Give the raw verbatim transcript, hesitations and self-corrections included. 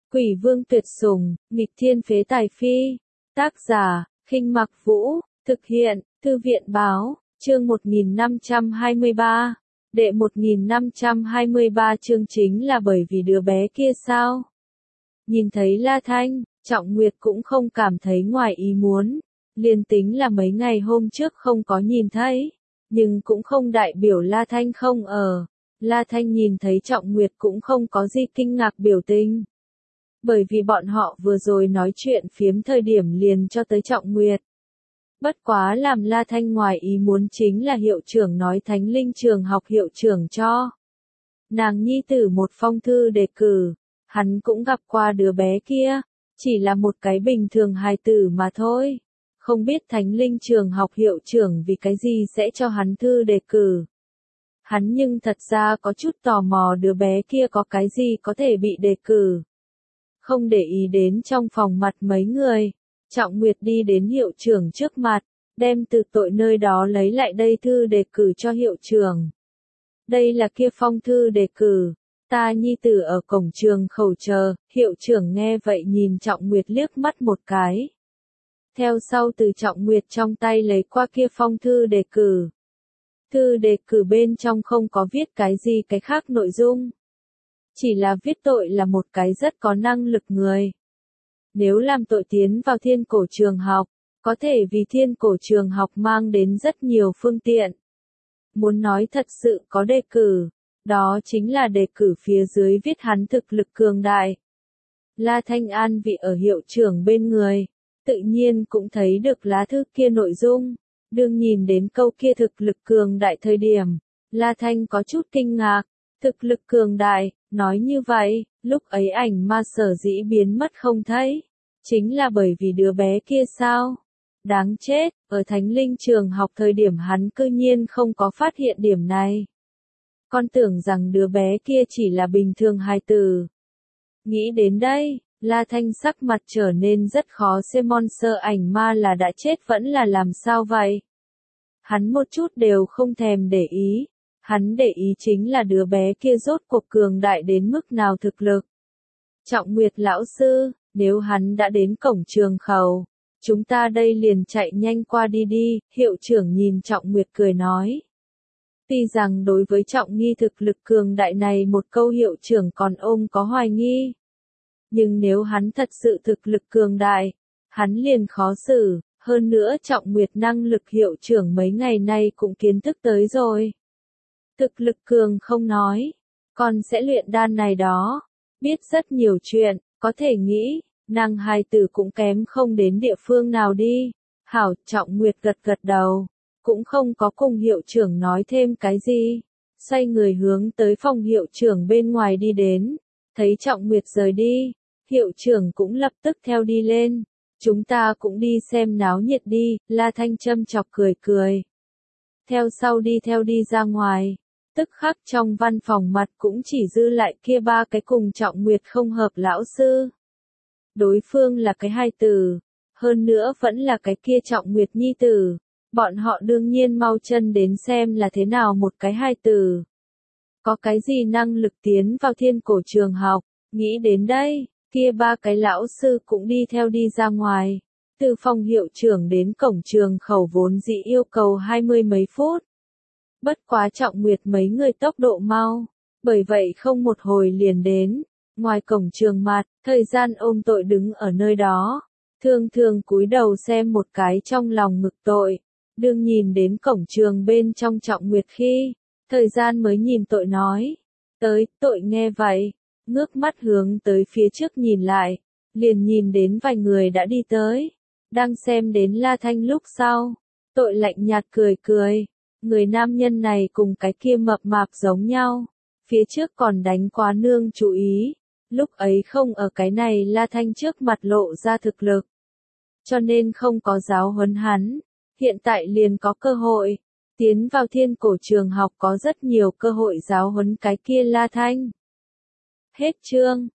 Quỷ vương tuyệt sủng, nghịch thiên phế tài phi. Tác giả, Khinh Mặc Vũ, thực hiện, Thư viện báo, chương một nghìn năm trăm hai mươi ba. Đệ một nghìn năm trăm hai mươi ba chương chính là bởi vì đứa bé kia sao? Nhìn thấy La Thanh, Trọng Nguyệt cũng không cảm thấy ngoài ý muốn. Liên tính là mấy ngày hôm trước không có nhìn thấy, nhưng cũng không đại biểu La Thanh không ở. La Thanh nhìn thấy Trọng Nguyệt cũng không có gì kinh ngạc biểu tình. Bởi vì bọn họ vừa rồi nói chuyện phiếm thời điểm liền cho tới Trọng Nguyệt. Bất quá làm La Thanh ngoài ý muốn chính là hiệu trưởng nói Thánh Linh trường học hiệu trưởng cho nàng nhi tử một phong thư đề cử. Hắn cũng gặp qua đứa bé kia, chỉ là một cái bình thường hài tử mà thôi. Không biết Thánh Linh trường học hiệu trưởng vì cái gì sẽ cho hắn thư đề cử. Hắn nhưng thật ra có chút tò mò đứa bé kia có cái gì có thể bị đề cử. Không để ý đến trong phòng mặt mấy người, Trọng Nguyệt đi đến hiệu trưởng trước mặt, đem từ tội nơi đó lấy lại đây thư đề cử cho hiệu trưởng. Đây là kia phong thư đề cử, ta nhi tử ở cổng trường khẩu chờ. Hiệu trưởng nghe vậy nhìn Trọng Nguyệt liếc mắt một cái. Theo sau từ Trọng Nguyệt trong tay lấy qua kia phong thư đề cử. Thư đề cử bên trong không có viết cái gì cái khác nội dung. Chỉ là viết tội là một cái rất có năng lực người. Nếu làm tội tiến vào thiên cổ trường học, có thể vì thiên cổ trường học mang đến rất nhiều phương tiện. Muốn nói thật sự có đề cử, đó chính là đề cử phía dưới viết hắn thực lực cường đại. La Thanh An vị ở hiệu trưởng bên người, tự nhiên cũng thấy được lá thư kia nội dung. Đương nhìn đến câu kia thực lực cường đại thời điểm, La Thanh có chút kinh ngạc. Thực lực cường đại, nói như vậy, lúc ấy ảnh ma sở dĩ biến mất không thấy. Chính là bởi vì đứa bé kia sao? Đáng chết, ở Thánh Linh trường học thời điểm hắn cư nhiên không có phát hiện điểm này. Con tưởng rằng đứa bé kia chỉ là bình thường hài tử. Nghĩ đến đây, La Thanh sắc mặt trở nên rất khó xem monster ảnh ma là đã chết vẫn là làm sao vậy? Hắn một chút đều không thèm để ý. Hắn để ý chính là đứa bé kia rốt cuộc cường đại đến mức nào thực lực. Trọng Nguyệt lão sư, nếu hắn đã đến cổng trường khẩu, chúng ta đây liền chạy nhanh qua đi đi. Hiệu trưởng nhìn Trọng Nguyệt cười nói. Tuy rằng đối với Trọng Nghi thực lực cường đại này một câu hiệu trưởng còn ôm có hoài nghi. Nhưng nếu hắn thật sự thực lực cường đại, hắn liền khó xử. Hơn nữa Trọng Nguyệt năng lực hiệu trưởng mấy ngày nay cũng kiến thức tới rồi. Thực lực cường không nói, còn sẽ luyện đan này đó, biết rất nhiều chuyện, có thể nghĩ, năng hài tử cũng kém không đến địa phương nào đi. Hảo, Trọng Nguyệt gật gật đầu, cũng không có cùng hiệu trưởng nói thêm cái gì, xoay người hướng tới phòng hiệu trưởng bên ngoài đi đến, thấy Trọng Nguyệt rời đi, hiệu trưởng cũng lập tức theo đi lên, chúng ta cũng đi xem náo nhiệt đi. La Thanh châm chọc cười cười. Theo sau đi theo đi ra ngoài. Tức khắc trong văn phòng mặt cũng chỉ dư lại kia ba cái cùng Trọng Nguyệt không hợp lão sư. Đối phương là cái hài tử, hơn nữa vẫn là cái kia Trọng Nguyệt nhi tử. Bọn họ đương nhiên mau chân đến xem là thế nào một cái hài tử. Có cái gì năng lực tiến vào thiên cổ trường học, nghĩ đến đây, kia ba cái lão sư cũng đi theo đi ra ngoài. Từ phòng hiệu trưởng đến cổng trường khẩu vốn dĩ yêu cầu hai mươi mấy phút. Bất quá Trọng Nguyệt mấy người tốc độ mau, bởi vậy không một hồi liền đến. Ngoài cổng trường mặt, thời gian ôm tội đứng ở nơi đó, thường thường cúi đầu xem một cái trong lòng ngực tội. Đương nhìn đến cổng trường bên trong Trọng Nguyệt khi, thời gian mới nhìn tội nói. Tới, tội nghe vậy, ngước mắt hướng tới phía trước nhìn lại, liền nhìn đến vài người đã đi tới. Đang xem đến La Thanh lúc sau, tội lạnh nhạt cười cười. Người nam nhân này cùng cái kia mập mạp giống nhau, phía trước còn đánh quá nương chú ý, lúc ấy không ở cái này La Thanh trước mặt lộ ra thực lực, cho nên không có giáo huấn hắn, hiện tại liền có cơ hội, tiến vào thiên cổ trường học có rất nhiều cơ hội giáo huấn cái kia La Thanh. Hết chương.